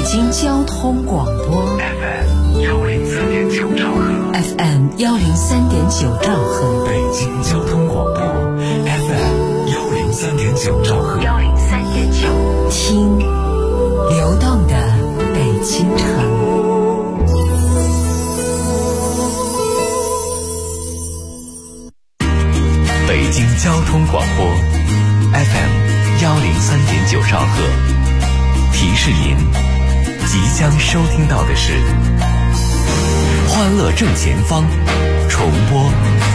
京交通广播 FM 104.9兆赫 FM 103.9兆赫， 北京交通广播 FM 103.9兆赫 103.9， 听流动的北京城。 北京交通广播 FM 103.9兆赫，提示您即将收听到的是欢乐正前方重播。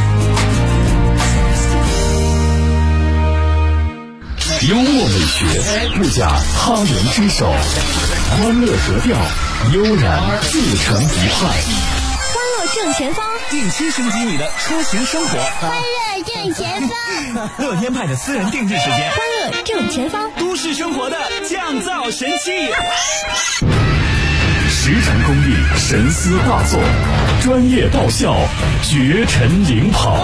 幽默美学不假他人之手，欢乐格调悠然自成一派。 欢乐正前方， 定期升级你的出行生活。 欢乐正前方， 乐天派的私人定制时间。 欢乐正前方， 都市生活的降噪神器。 实诚功力，神思大作，专业爆笑，绝尘领跑。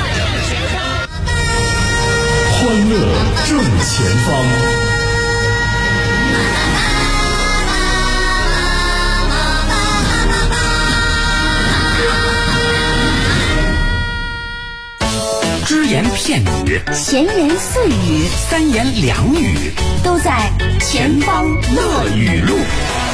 欢乐正前方。 只言片语， 闲言碎语， 三言两语， 都在前方乐语录。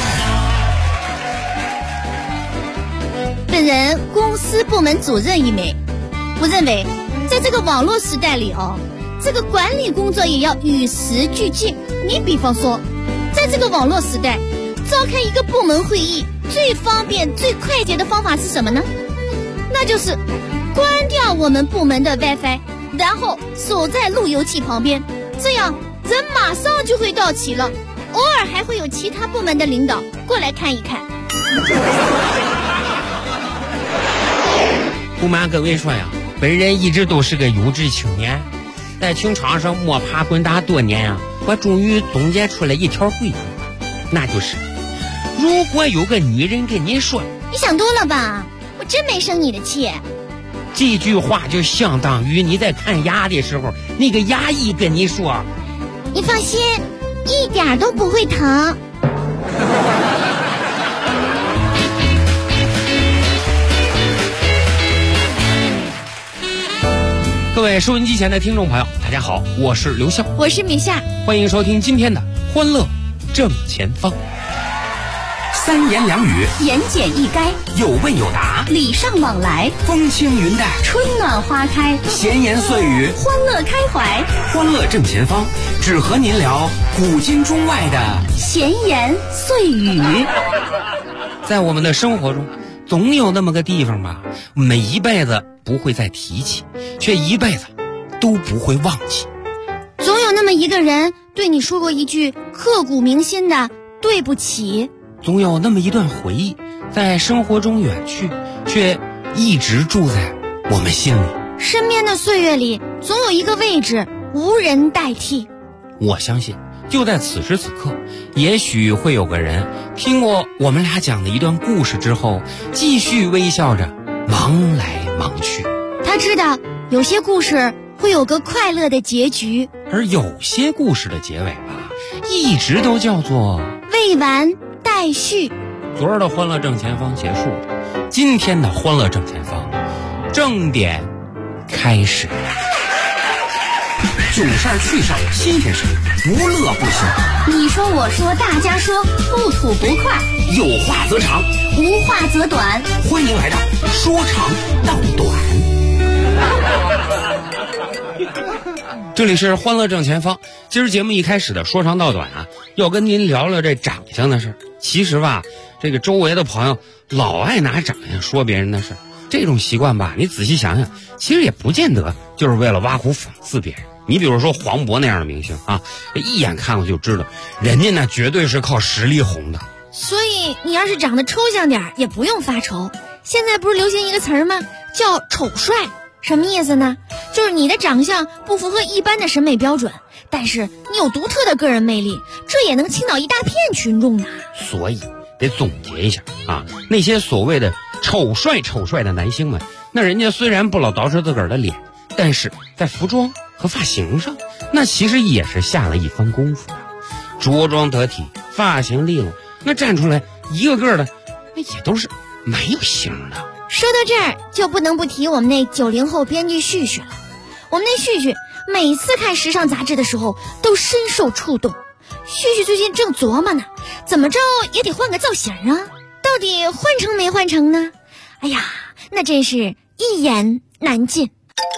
本人公司部门主任一枚，我认为在这个网络时代里这个管理工作也要与时俱进。你比方说，在这个网络时代，召开一个部门会议最方便最快捷的方法是什么呢？那就是关掉我们部门的 WiFi， 然后守在路由器旁边，这样人马上就会到齐了。偶尔还会有其他部门的领导过来看一看。 不瞒各位说呀，本人一直都是个优质青年，在情场上摸爬滚打多年呀，我终于总结出了一条规矩，那就是如果有个女人跟你说， 你想多了吧，我真没生你的气。 这句话就相当于你在看牙的时候，那个牙医跟你说， 你放心，一点都不会疼。 各位收音机前的听众朋友，大家好，我是刘笑， 我是米夏， 欢迎收听今天的欢乐正前方。 三言两语， 言简意赅， 有问有答， 礼尚往来， 风轻云淡， 春暖花开， 闲言碎语， 欢乐开怀。 欢乐正前方，只和您聊古今中外的闲言碎语。 在我们的生活中，总有那么个地方吧，我们一辈子不会再提起，却一辈子都不会忘记。 总有那么一个人对你说过一句刻骨铭心的对不起。 总有那么一段回忆在生活中远去，却一直住在我们心里。 身边的岁月里，总有一个位置无人代替。 我相信就在此时此刻，也许会有个人听过我们俩讲的一段故事之后，继续微笑着忙来忙去。 他知道有些故事会有个快乐的结局， 而有些故事的结尾吧，一直都叫做未完待续。 昨儿的欢乐正前方结束了，今天的欢乐正前方正点开始。 囧事儿趣事儿新鲜事儿，不乐不行。 你说我说大家说，不吐不快， 有话则长， 无话则短。 欢迎来到说长道短。 这里是欢乐正前方，今儿节目一开始的说长道短啊，要跟您聊聊这长相的事儿。其实吧，这个周围的朋友老爱拿长相说别人的事儿，这种习惯吧，你仔细想想，其实也不见得就是为了挖苦讽刺别人。你比如说黄渤那样的明星啊，一眼看过就知道，人家那绝对是靠实力红的。 所以你要是长得抽象点，也不用发愁。现在不是流行一个词儿吗？叫丑帅。什么意思呢？就是你的长相不符合一般的审美标准，但是你有独特的个人魅力，这也能倾倒一大片群众呢。 所以得总结一下啊，那些所谓的丑帅的男星们，那人家虽然不老捯饬自个儿的脸，但是在服装和发型上，那其实也是下了一番功夫的。着装得体，发型利落， 那站出来一个个的，那也都是没有姓的。 说到这儿，就不能不提我们那90后编剧旭旭了。我们那旭旭每次看时尚杂志的时候都深受触动。旭旭最近正琢磨呢，怎么着也得换个造型啊，到底换成没换成呢？哎呀，那真是一言难尽。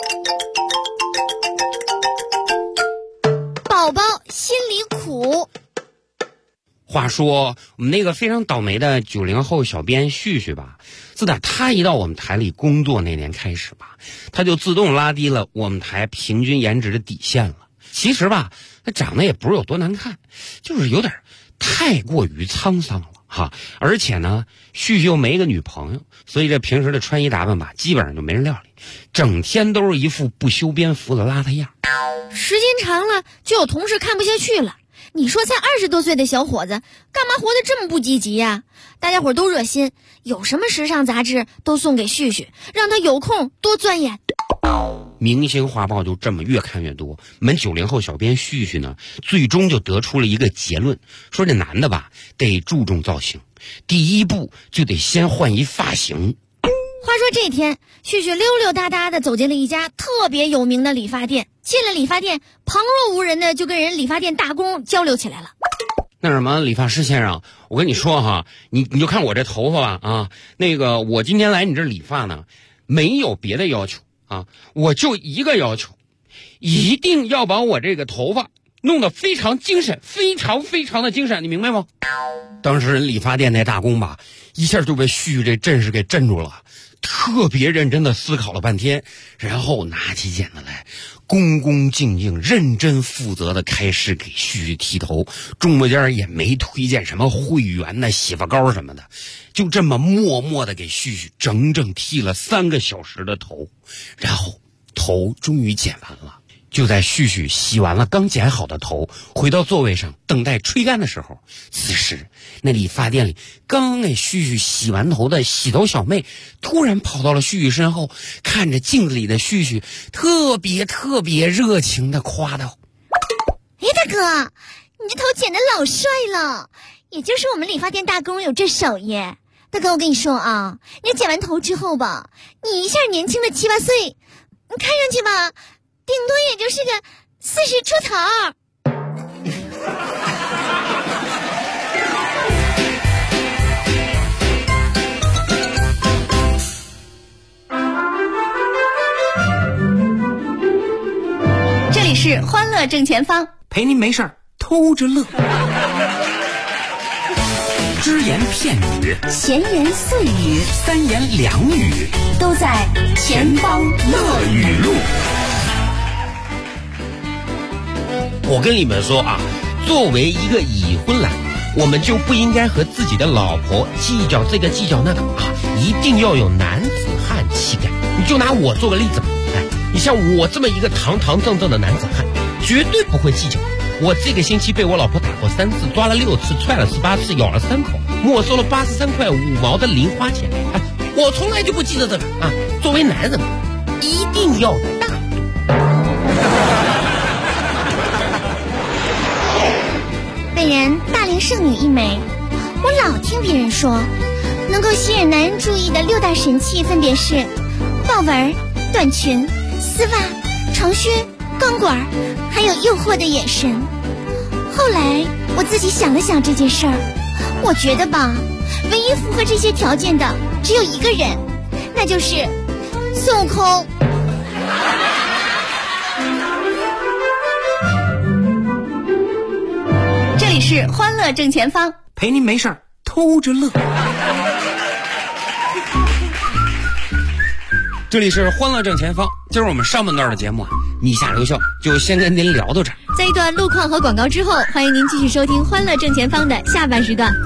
宝宝心里苦。 话说我们那个非常倒霉的90后小编旭旭吧，自打他一到我们台里工作那年开始吧，他就自动拉低了我们台平均颜值的底线了。其实吧，他长得也不是有多难看，就是有点太过于沧桑了哈。而且呢，旭旭又没个女朋友，所以这平时的穿衣打扮吧，基本上就没人料理，整天都是一副不修边幅的邋遢样。 时间长了，就有同事看不下去了。你说才20多岁的小伙子，干嘛活得这么不积极呀？大家伙都热心，有什么时尚杂志都送给旭旭，让他有空多钻研。 明星画报就这么越看越多，我们90后小编旭旭呢，最终就得出了一个结论，说这男的吧，得注重造型，第一步就得先换一发型。 话说这天，旭旭溜溜达达的走进了一家特别有名的理发店。进了理发店，旁若无人的就跟人理发店大工交流起来了。 那什么，理发师先生，我跟你说哈，你就看我这头发吧啊，那个我今天来你这理发呢，没有别的要求啊，我就一个要求，一定要把我这个头发弄得非常精神，非常非常的精神，你明白吗？当时人理发店那大工吧，一下就被旭旭这阵势给镇住了，特别认真的思考了半天，然后拿起剪子来，恭恭敬敬、认真负责的开始给旭旭剃头，中间也没推荐什么会员的洗发膏什么的，就这么默默的给旭旭整整剃了3个小时的头，然后头终于剪完了。就在旭旭洗完了刚剪好的头，回到座位上等待吹干的时候，此时那理发店里刚给旭旭洗完头的洗头小妹突然跑到了旭旭身后，看着镜子里的旭旭，特别热情的夸道： 哎，大哥，你这头剪得老帅了，也就是我们理发店大工有这手艺。大哥，我跟你说啊，你剪完头之后吧，你一下年轻了7、8岁，你看上去吧，顶多也就是个40出头。这里是欢乐正前方， 陪您没事儿偷着乐。只言片语， 闲言碎语， 三言两语， 都在前方乐语录。 我跟你们说啊，作为一个已婚男，我们就不应该和自己的老婆计较这个计较那个啊，一定要有男子汉气概。你就拿我做个例子吧，哎，你像我这么一个堂堂正正的男子汉，绝对不会计较。我这个星期被我老婆打过3次，抓了6次，踹了18次，咬了3口，没收了83块5毛的零花钱。哎，我从来就不记得这个啊。作为男人嘛，一定要大度。 本人大龄剩女一枚，我老听别人说，能够吸引男人注意的6大神器分别是豹纹、短裙、丝袜、长靴、钢管，还有诱惑的眼神。后来我自己想了想这件事儿，我觉得吧，唯一符合这些条件的只有一个人，那就是孙悟空。这里是欢乐正前方， 陪您没事儿偷着乐。 这里是欢乐正前方，今儿我们上半段的节目啊，你下留校就先跟您聊到这儿。 在一段路况和广告之后，欢迎您继续收听欢乐正前方的下半时段。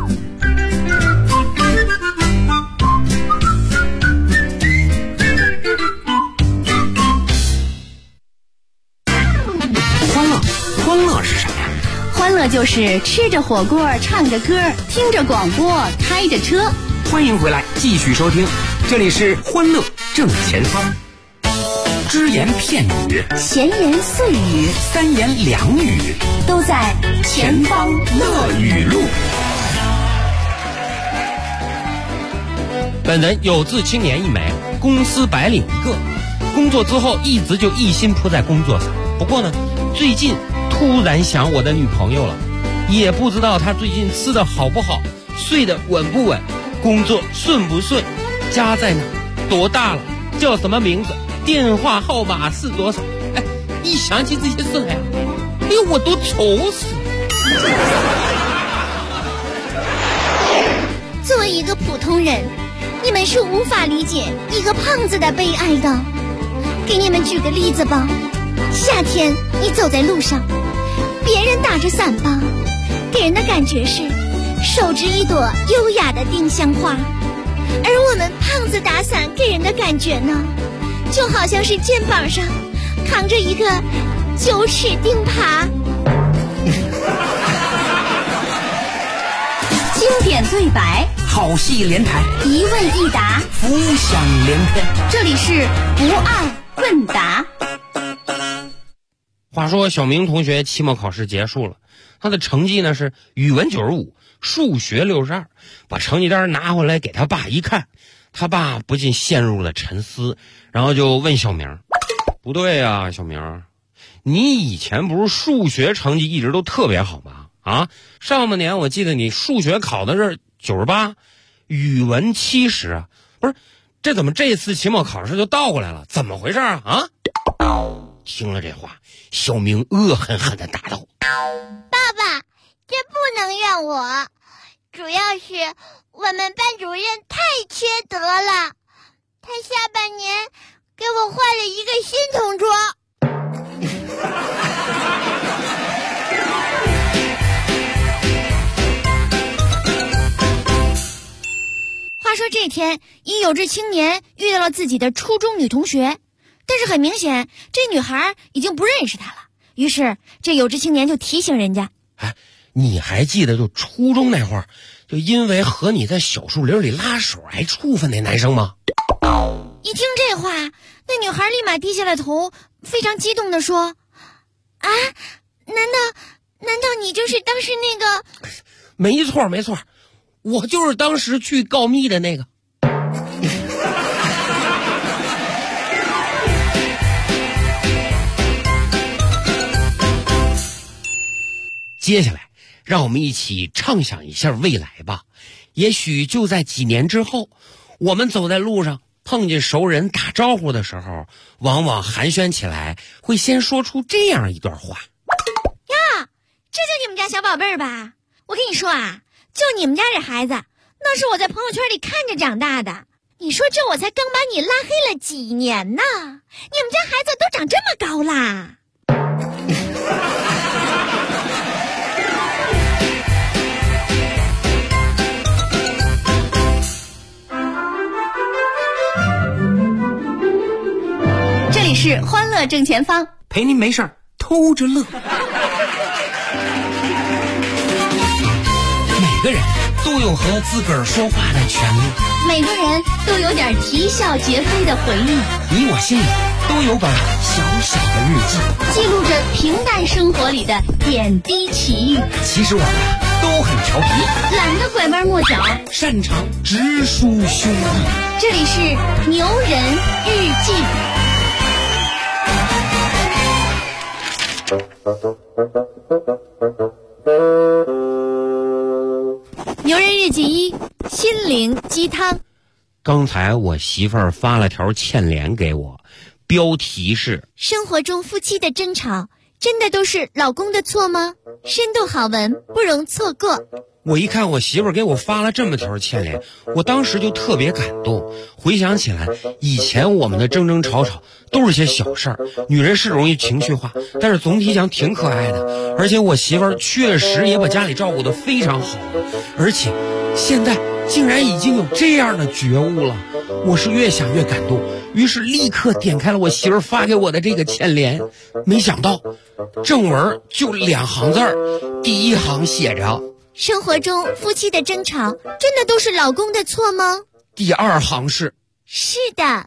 欢乐是什么呀？ 欢乐就是吃着火锅，唱着歌，听着广播，开着车。 欢迎回来，继续收听，这里是欢乐正前方。只言片语， 闲言碎语， 三言两语， 都在前方乐语录。 本人有志青年一枚，公司白领一个，工作之后一直就一心扑在工作上。不过呢，最近突然想我的女朋友了，也不知道她最近吃的好不好，睡得稳不稳，工作顺不顺，家在哪，多大了，叫什么名字，电话号码是多少。哎，一想起这些事来，哎呦，我都愁死了。 作为一个普通人，你们是无法理解一个胖子的悲哀的。给你们举个例子吧，夏天你走在路上，别人打着伞吧，给人的感觉是手执一朵优雅的丁香花，而我们胖子打伞给人的感觉呢，就好像是肩膀上扛着一个9尺钉耙。 经典对白， 好戏连台， 一问一答， 浮想联翩。 这里是不二问答。 话说小明同学期末考试结束了，他的成绩呢是语文95，数学62，把成绩单拿回来给他爸一看，他爸不禁陷入了沉思，然后就问小明：不对啊，小明，你以前不是数学成绩一直都特别好吗？啊，上半年我记得你数学考的是98，语文70啊，不是，这怎么这次期末考试就倒过来了？怎么回事啊？啊！听了这话，小明恶狠狠地答道： 爸爸，这不能怨我，主要是我们班主任太缺德了，他下半年给我换了一个新同桌。话说这天，一有志青年遇到了自己的初中女同学，但是很明显这女孩已经不认识他了，于是这有志青年就提醒人家： 哎，你还记得就初中那会儿，就因为和你在小树林里拉手挨处分那男生吗？ 一听这话，那女孩立马低下了头，非常激动地说：啊，难道你就是当时那个？ 没错没错，我就是当时去告密的那个。接下来让我们一起畅想一下未来吧，也许就在几年之后，我们走在路上碰见熟人打招呼的时候，往往寒暄起来会先说出这样一段话： 呀，这就你们家小宝贝儿吧？我跟你说啊，就你们家这孩子，那是我在朋友圈里看着长大的。你说这我才刚把你拉黑了几年呢，你们家孩子都长这么高啦！ 这里是欢乐正前方， 陪您没事儿偷着乐。每个人都有和自个儿说话的权利， 每个人都有点啼笑皆非的回忆， 你我心里都有本小小的日记， 记录着平淡生活里的点滴奇遇。 其实我们都很调皮， 懒得拐弯抹角， 擅长直抒胸臆。 这里是牛人日记。牛人日记1，心灵鸡汤。 刚才我媳妇儿发了条欠联给我，标题是： 生活中夫妻的争吵真的都是老公的错吗？深度好文不容错过。 我一看我媳妇儿给我发了这么条欠联，我当时就特别感动。回想起来，以前我们的争争吵吵都是些小事儿，女人是容易情绪化，但是总体讲挺可爱的。而且我媳妇儿确实也把家里照顾得非常好，而且现在竟然已经有这样的觉悟了，我是越想越感动，于是立刻点开了我媳妇儿发给我的这个欠联。没想到正文就2行字儿，第一行写着： 生活中夫妻的争吵真的都是老公的错吗？ 第2行是： 是的。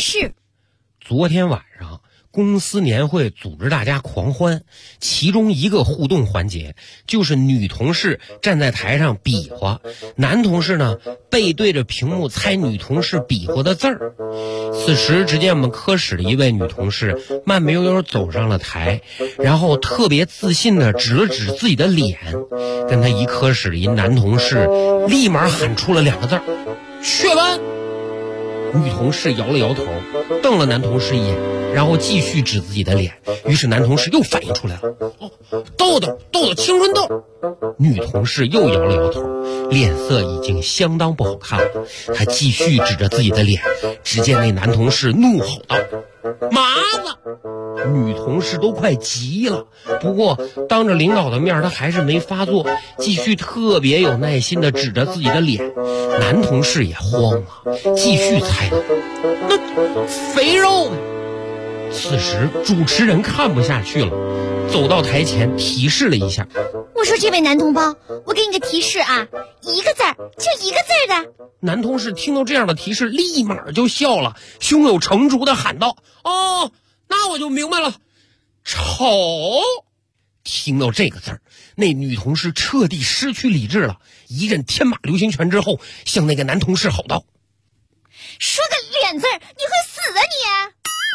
是。 昨天晚上公司年会组织大家狂欢，其中一个互动环节就是女同事站在台上比划，男同事呢背对着屏幕猜女同事比划的字儿。此时只见我们科室的一位女同事慢悠悠走上了台，然后特别自信地指了指自己的脸，跟她一科室的一男同事立马喊出了2个字儿：雀斑。女同事摇了摇头，瞪了男同事一眼，然后继续指自己的脸。于是男同事又反应出来了：痘痘，青春痘。女同事又摇了摇头，脸色已经相当不好看了。她继续指着自己的脸，只见那男同事怒吼道：麻子！女同事都快急了，不过当着领导的面她还是没发作，继续特别有耐心地指着自己的脸。男同事也慌了，继续猜道：那肥肉。此时主持人看不下去了，走到台前提示了一下： 我说这位男同胞，我给你个提示啊，一个字儿，就一个字儿的。 男同事听到这样的提示立马就笑了，胸有成竹地喊道：哦，那我就明白了，丑。听到这个字儿，那女同事彻底失去理智了，一阵天马流星拳之后向那个男同事吼道： 说个脸字儿，你会死啊你！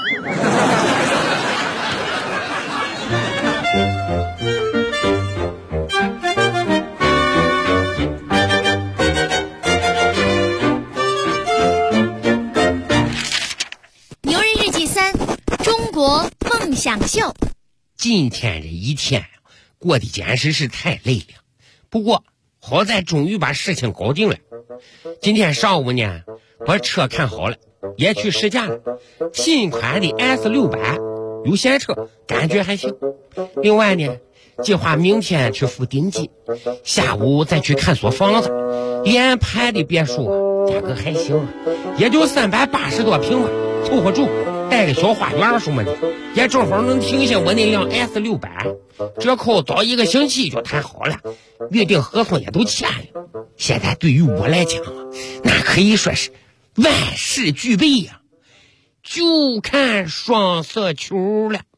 牛人日记3，中国梦想秀。 今天这一天过得简直是太累了，不过好在终于把事情搞定了。今天上午呢，把车看好了，也去试驾了，新款的 S600有闲车，感觉还行。另外呢，计划明天去付定金，下午再去看所房子，联排的别墅价格还行，也就380多平吧，凑合住，带个小花园什么的，也正好能停下我那辆 S600，折扣早1个星期就谈好了，约定合同也都签了。现在对于我来讲，那可以说是万事俱备呀，就看双色球了。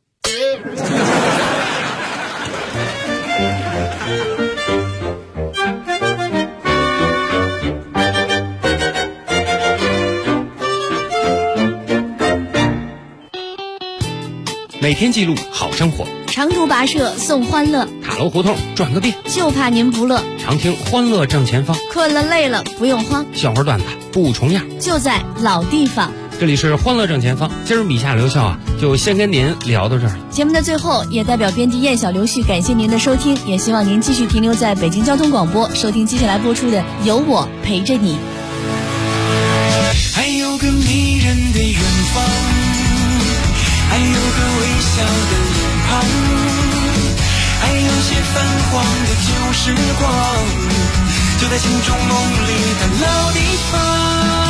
每天记录好生活， 长途跋涉送欢乐， 塔楼胡同转个遍， 就怕您不乐。 常听欢乐正前方， 困了累了不用慌， 笑话段子不重样， 就在老地方。 这里是欢乐正前方，今儿米夏刘笑啊，就先跟您聊到这儿。 节目的最后，也代表编辑燕小刘旭感谢您的收听，也希望您继续停留在北京交通广播，收听接下来播出的《有我陪着你》。 还有个迷人的远方，还有个微笑的脸庞，还有些泛黄的旧时光，就在心中梦里的老地方。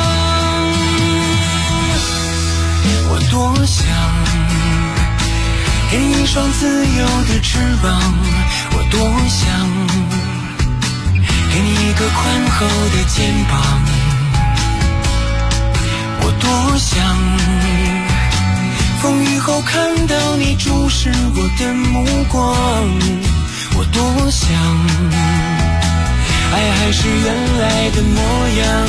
我多想给你一双自由的翅膀，我多想给你一个宽厚的肩膀，我多想风雨后看到你注视我的目光，我多想爱还是原来的模样，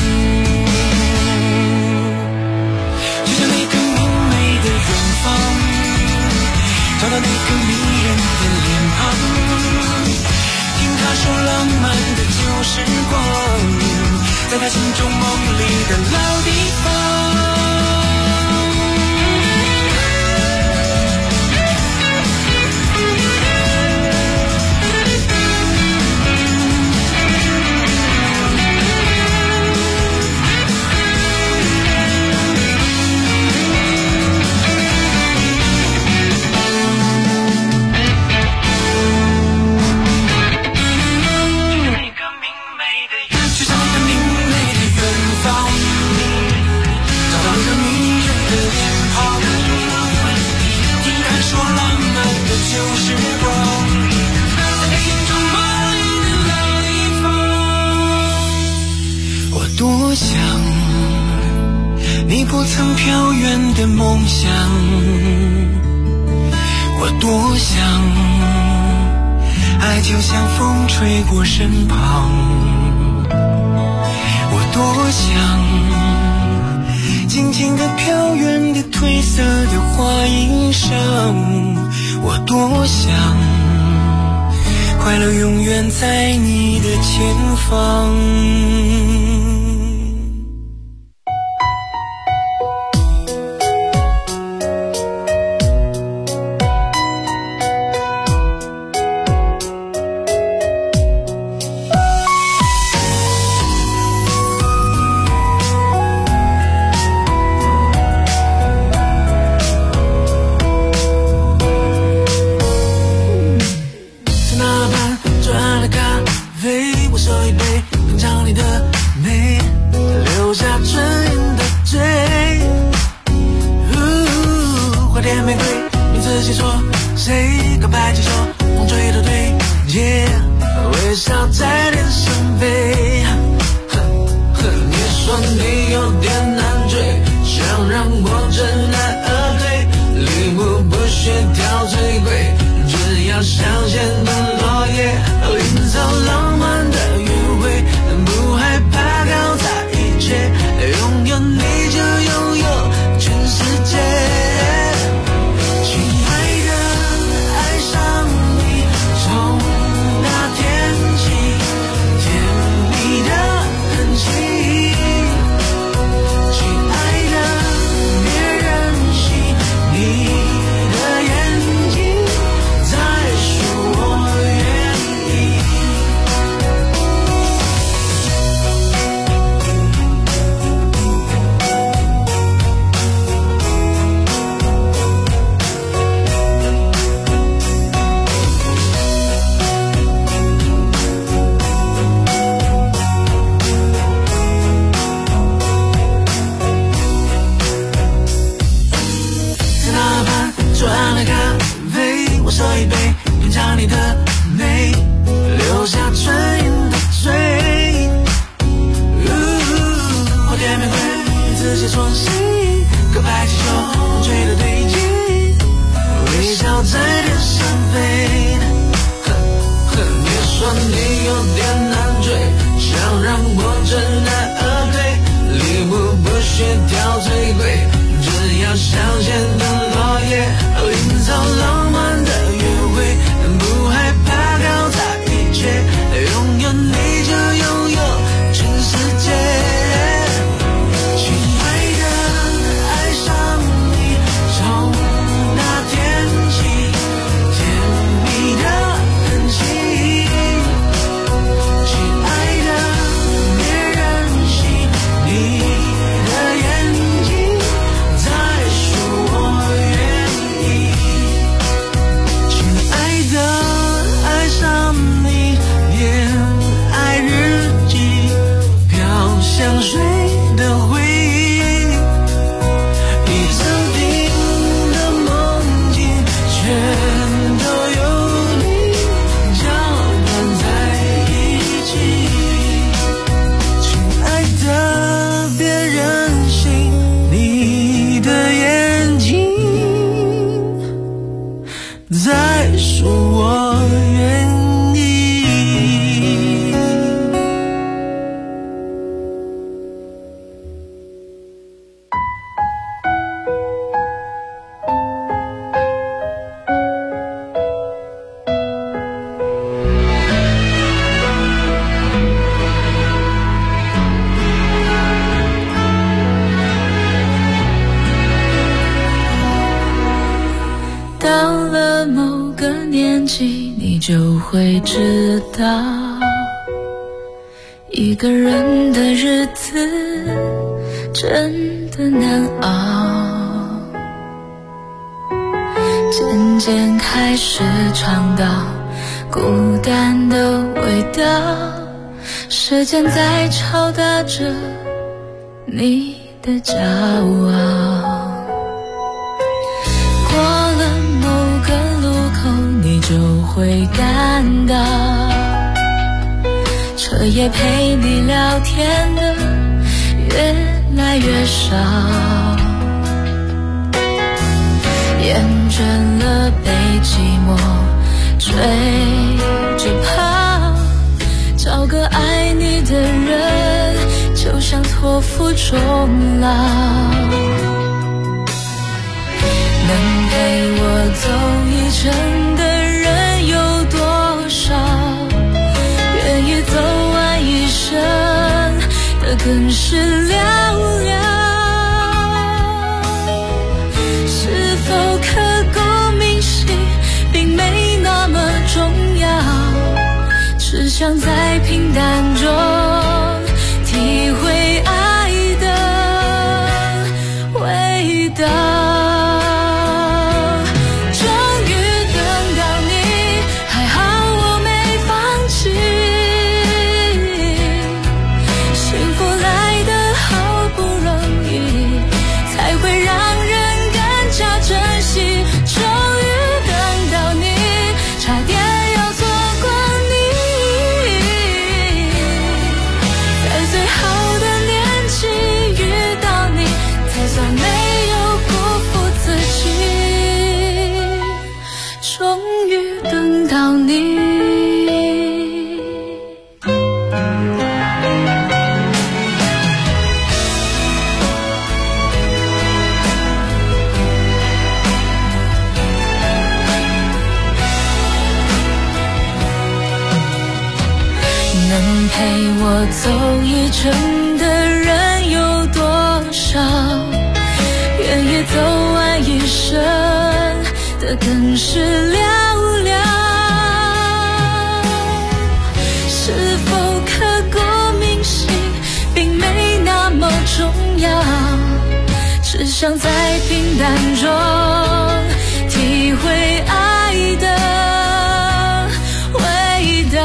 就像那个明媚的远方，找到那个迷人的脸庞，听他说浪漫的旧时光，在他心中梦里的老地方。多想你不曾飘远的梦想，我多想，爱就像风吹过身旁，我多想，静静地飘远的褪色的花衣裳，我多想，快乐永远在你的前方。 就会知道，一个人的日子真的难熬，渐渐开始尝到孤单的味道，时间在敲打着你的骄傲，过了某个路口你就会感到，车也陪你聊天的越来越少， 着怕找个爱你的人，就像托付终老。能陪我走一程的人有多少？愿意走完一生的更是寥寥。是否刻骨铭心并没那么重要，只想在平淡中体会爱的味道。能陪我走一程的人有多少？愿意走完一生的更是寥寥。是否刻骨铭心并没那么重要，只想在平淡中体会爱的味道。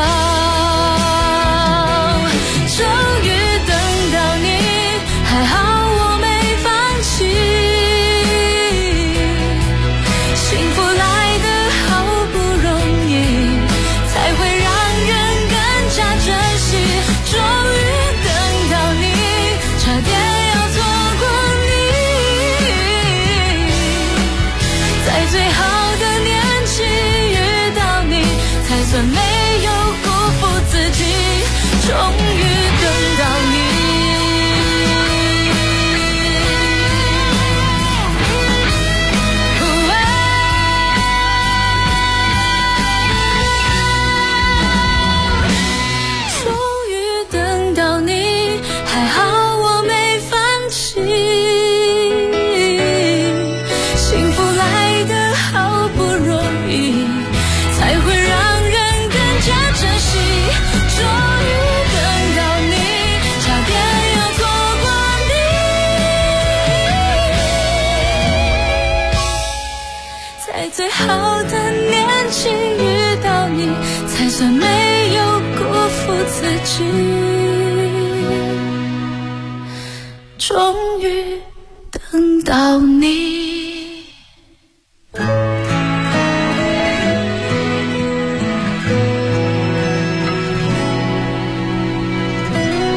最好的年纪遇到你，才算没有辜负自己。终于等到你。